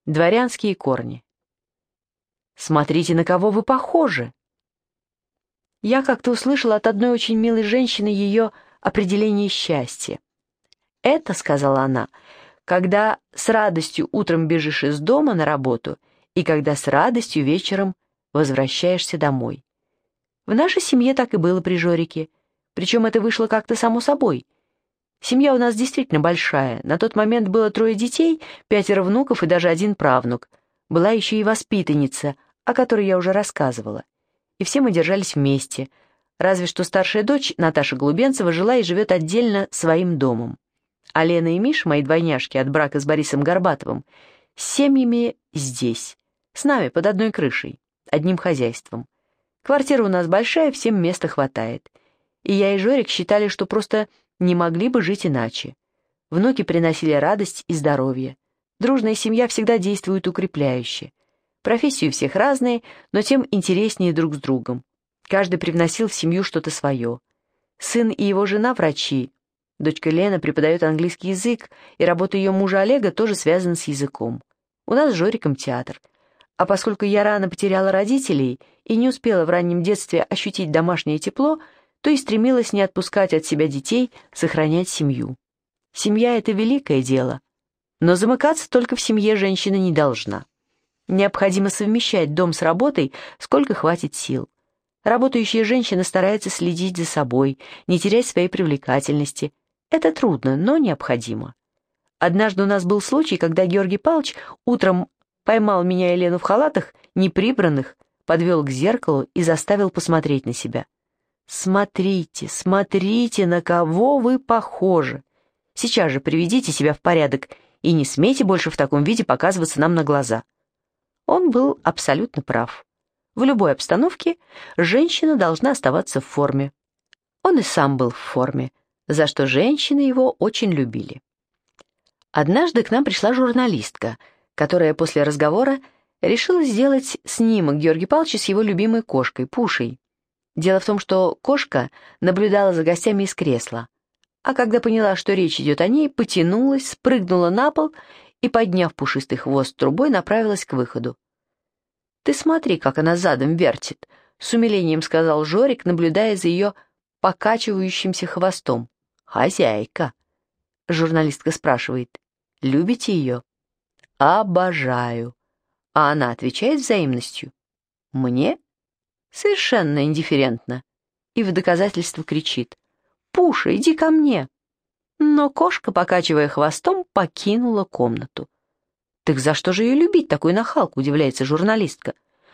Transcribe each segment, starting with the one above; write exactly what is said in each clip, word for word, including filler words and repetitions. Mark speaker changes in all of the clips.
Speaker 1: Дворянские корни. «Смотрите, на кого вы похожи!» Я как-то услышала от одной очень милой женщины ее определение счастья. «Это, — сказала она, — когда с радостью утром бежишь из дома на работу и когда с радостью вечером возвращаешься домой». В нашей семье так и было при Жорике, причем это вышло как-то само собой. Семья у нас действительно большая. На тот момент было трое детей, пятеро внуков и даже один правнук. Была еще и воспитанница, о которой я уже рассказывала. И все мы держались вместе. Разве что старшая дочь, Наташа Голубенцева, жила и живет отдельно своим домом. А Лена и Миша, мои двойняшки от брака с Борисом Горбатовым, с семьями здесь, с нами под одной крышей, одним хозяйством. Квартира у нас большая, всем места хватает. И я и Жорик считали, что просто не могли бы жить иначе. Внуки приносили радость и здоровье. Дружная семья всегда действует укрепляюще. Профессии у всех разные, но тем интереснее друг с другом. Каждый привносил в семью что-то свое. Сын и его жена врачи. Дочка Лена преподает английский язык, и работа ее мужа Олега тоже связана с языком. У нас с Жориком театр. А поскольку я рано потеряла родителей и не успела в раннем детстве ощутить домашнее тепло, то и стремилась не отпускать от себя детей, сохранять семью. Семья — это великое дело, но замыкаться только в семье женщина не должна. Необходимо совмещать дом с работой, сколько хватит сил. Работающая женщина старается следить за собой, не терять своей привлекательности. Это трудно, но необходимо. Однажды у нас был случай, когда Георгий Павлович утром поймал меня и Лену в халатах, неприбранных, подвел к зеркалу и заставил посмотреть на себя. «Смотрите, смотрите, на кого вы похожи! Сейчас же приведите себя в порядок и не смейте больше в таком виде показываться нам на глаза». Он был абсолютно прав. В любой обстановке женщина должна оставаться в форме. Он и сам был в форме, за что женщины его очень любили. Однажды к нам пришла журналистка, которая после разговора решила сделать снимок Георгия Павловича с его любимой кошкой, Пушей. Дело в том, что кошка наблюдала за гостями из кресла, а когда поняла, что речь идет о ней, потянулась, спрыгнула на пол и, подняв пушистый хвост трубой, направилась к выходу. «Ты смотри, как она задом вертит», — с умилением сказал Жорик, наблюдая за ее покачивающимся хвостом. «Хозяйка». Журналистка спрашивает: «Любите ее?» «Обожаю». А она отвечает взаимностью: «Мне?» Совершенно индифферентно. И в доказательство кричит: «Пуша, иди ко мне!» Но кошка, покачивая хвостом, покинула комнату. «Так за что же ее любить, такую нахалку?» — удивляется журналистка.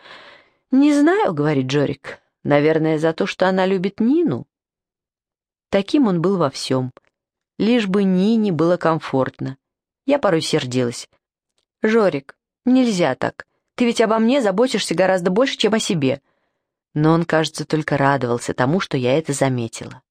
Speaker 1: «Не знаю», — говорит Жорик. «Наверное, за то, что она любит Нину». Таким он был во всем. Лишь бы Нине было комфортно. Я порой сердилась. «Жорик, нельзя так. Ты ведь обо мне заботишься гораздо больше, чем о себе». Но он, кажется, только радовался тому, что я это заметила.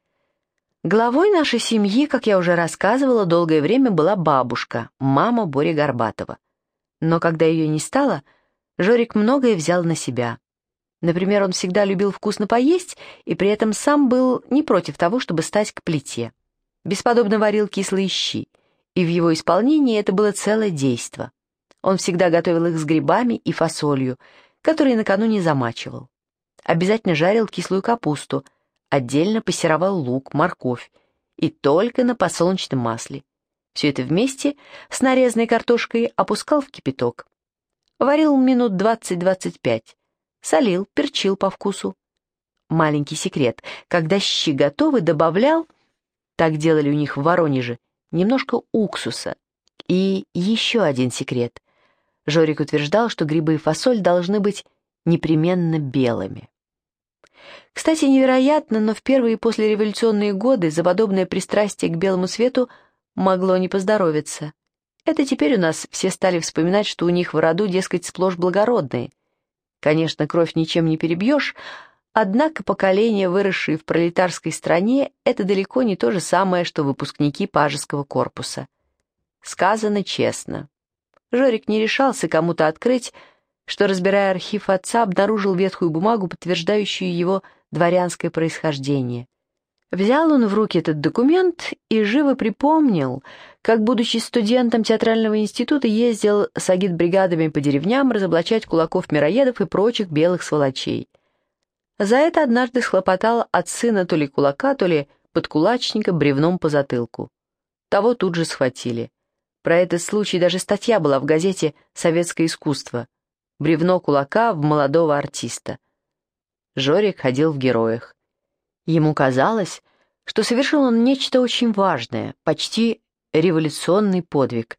Speaker 1: Главой нашей семьи, как я уже рассказывала, долгое время была бабушка, мама Бори Горбатова. Но когда ее не стало, Жорик многое взял на себя. Например, он всегда любил вкусно поесть и при этом сам был не против того, чтобы стать к плите. Бесподобно варил кислые щи, и в его исполнении это было целое действо. Он всегда готовил их с грибами и фасолью, которые накануне замачивал. Обязательно жарил кислую капусту, отдельно пассеровал лук, морковь, и только на подсолнечном масле. Все это вместе с нарезанной картошкой опускал в кипяток. Варил минут двадцать-двадцать пять, солил, перчил по вкусу. Маленький секрет: когда щи готовы, добавлял, так делали у них в Воронеже, немножко уксуса. И еще один секрет: Жорик утверждал, что грибы и фасоль должны быть непременно белыми. Кстати, невероятно, но в первые послереволюционные годы за подобное пристрастие к белому цвету могло не поздоровиться. Это теперь у нас все стали вспоминать, что у них в роду, дескать, сплошь благородные. Конечно, кровь ничем не перебьешь, однако поколения, выросшие в пролетарской стране, это далеко не то же самое, что выпускники пажеского корпуса. Сказано честно. Жорик не решался кому-то открыть, что, разбирая архив отца, обнаружил ветхую бумагу, подтверждающую его дворянское происхождение. Взял он в руки этот документ и живо припомнил, как, будучи студентом театрального института, ездил с агитбригадами по деревням разоблачать кулаков-мироедов и прочих белых сволочей. За это однажды схлопотал от сына то ли кулака, то ли подкулачника бревном по затылку. Того тут же схватили. Про этот случай даже статья была в газете «Советское искусство». Бревно кулака в молодого артиста. Жорик ходил в героях. Ему казалось, что совершил он нечто очень важное, почти революционный подвиг.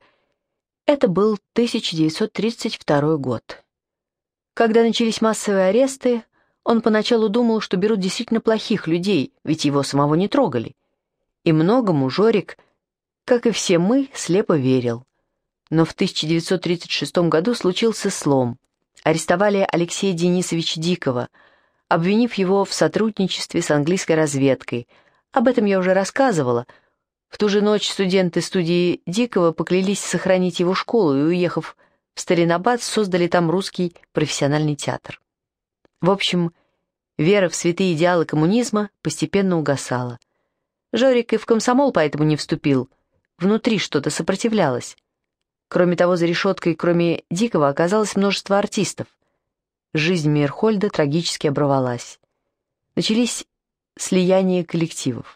Speaker 1: Это был тысяча девятьсот тридцать второй год. Когда начались массовые аресты, он поначалу думал, что берут действительно плохих людей, ведь его самого не трогали. И многому Жорик, как и все мы, слепо верил. Но в тысяча девятьсот тридцать шестом году случился слом. Арестовали Алексея Денисовича Дикого, обвинив его в сотрудничестве с английской разведкой. Об этом я уже рассказывала. В ту же ночь студенты студии Дикого поклялись сохранить его школу и, уехав в Старинабад, создали там русский профессиональный театр. В общем, вера в святые идеалы коммунизма постепенно угасала. Жорик и в комсомол поэтому не вступил. Внутри что-то сопротивлялось. Кроме того, за решеткой, кроме Дикого, оказалось множество артистов. Жизнь Мейерхольда трагически оборвалась. Начались слияния коллективов.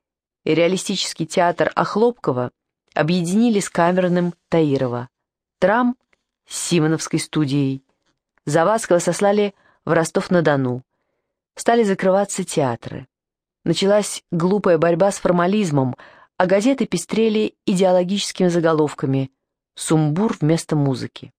Speaker 1: И реалистический театр Охлопкова объединили с камерным Таирова, Трам с Симоновской студией. Завадского сослали в Ростов-на-Дону. Стали закрываться театры. Началась глупая борьба с формализмом, а газеты пестрели идеологическими заголовками «Сумбур вместо музыки».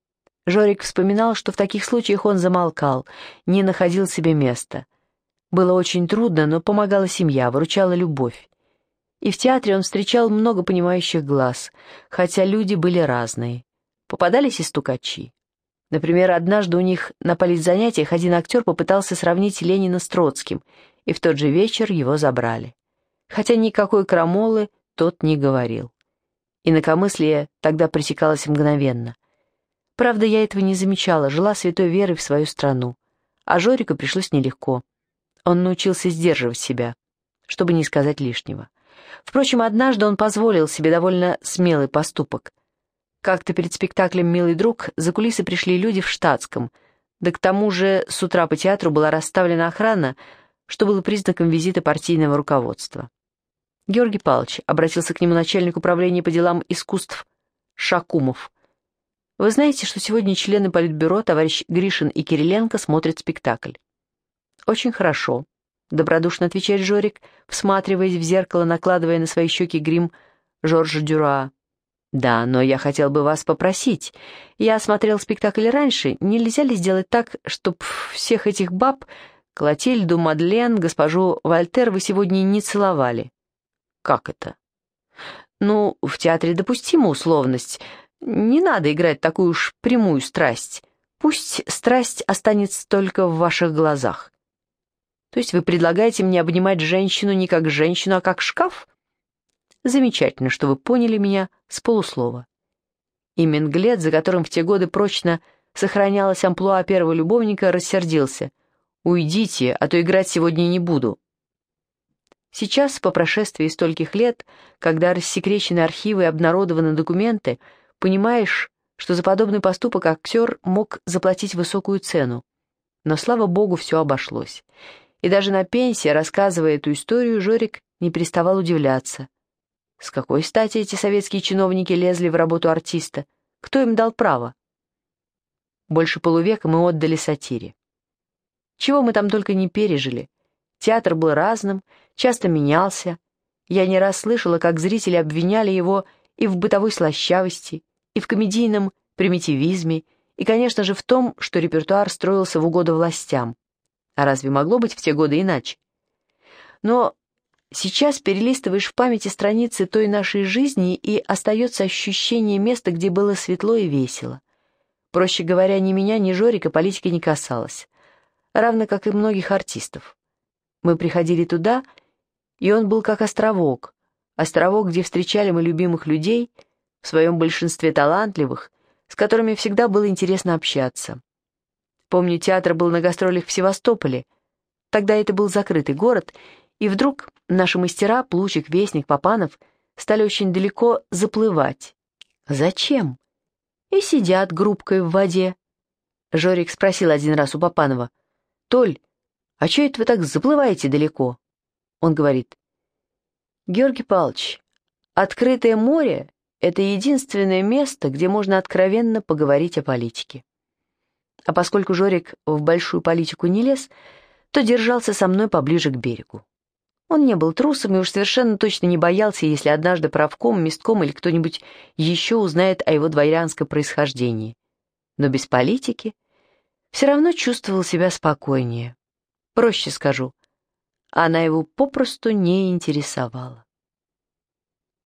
Speaker 1: Жорик вспоминал, что в таких случаях он замолкал, не находил себе места. Было очень трудно, но помогала семья, выручала любовь. И в театре он встречал много понимающих глаз, хотя люди были разные. Попадались и стукачи. Например, однажды у них на политзанятиях один актер попытался сравнить Ленина с Троцким, и в тот же вечер его забрали. Хотя никакой крамолы тот не говорил. Инакомыслие тогда пресекалось мгновенно. Правда, я этого не замечала, жила святой верой в свою страну. А Жорику пришлось нелегко. Он научился сдерживать себя, чтобы не сказать лишнего. Впрочем, однажды он позволил себе довольно смелый поступок. Как-то перед спектаклем «Милый друг» за кулисы пришли люди в штатском, да к тому же с утра по театру была расставлена охрана, что было признаком визита партийного руководства. Георгий Павлович обратился к нему начальник управления по делам искусств Шакумов. «Вы знаете, что сегодня члены Политбюро, товарищ Гришин и Кириленко, смотрят спектакль?» «Очень хорошо», — добродушно отвечает Жорик, всматриваясь в зеркало, накладывая на свои щеки грим Жоржа Дюра. «Да, но я хотел бы вас попросить. Я смотрел спектакль раньше. Нельзя ли сделать так, чтоб всех этих баб, Клотильду, Мадлен, госпожу Вольтер, вы сегодня не целовали?» «Как это?» «Ну, в театре допустима условность. Не надо играть такую уж прямую страсть. Пусть страсть останется только в ваших глазах». «То есть вы предлагаете мне обнимать женщину не как женщину, а как шкаф?» «Замечательно, что вы поняли меня с полуслова». И Менглет, за которым в те годы прочно сохранялась амплуа первого любовника, рассердился. «Уйдите, а то играть сегодня не буду». Сейчас, по прошествии стольких лет, когда рассекречены архивы и обнародованы документы, понимаешь, что за подобный поступок актер мог заплатить высокую цену. Но, слава богу, все обошлось. И даже на пенсии, рассказывая эту историю, Жорик не переставал удивляться. С какой стати эти советские чиновники лезли в работу артиста? Кто им дал право? Больше полувека мы отдали сатире. Чего мы там только не пережили. Театр был разным, часто менялся. Я не раз слышала, как зрители обвиняли его и в бытовой слащавости, и в комедийном примитивизме, и, конечно же, в том, что репертуар строился в угоду властям. А разве могло быть в те годы иначе? Но сейчас перелистываешь в памяти страницы той нашей жизни, и остается ощущение места, где было светло и весело. Проще говоря, ни меня, ни Жорика политика не касалась, равно как и многих артистов. Мы приходили туда, и он был как островок, островок, где встречали мы любимых людей, в своем большинстве талантливых, с которыми всегда было интересно общаться. Помню, театр был на гастролях в Севастополе. Тогда это был закрытый город, И вдруг наши мастера, Плучик, Вестник, Папанов, стали очень далеко заплывать. Зачем? И сидят группкой в воде. Жорик спросил один раз у Папанова: «Толь, а чё это вы так заплываете далеко?» Он говорит: «Георгий Павлович, открытое море — это единственное место, где можно откровенно поговорить о политике». А поскольку Жорик в большую политику не лез, то держался со мной поближе к берегу. Он не был трусом и уж совершенно точно не боялся, если однажды правком, местком или кто-нибудь еще узнает о его дворянском происхождении. Но без политики все равно чувствовал себя спокойнее. Проще скажу, она его попросту не интересовала.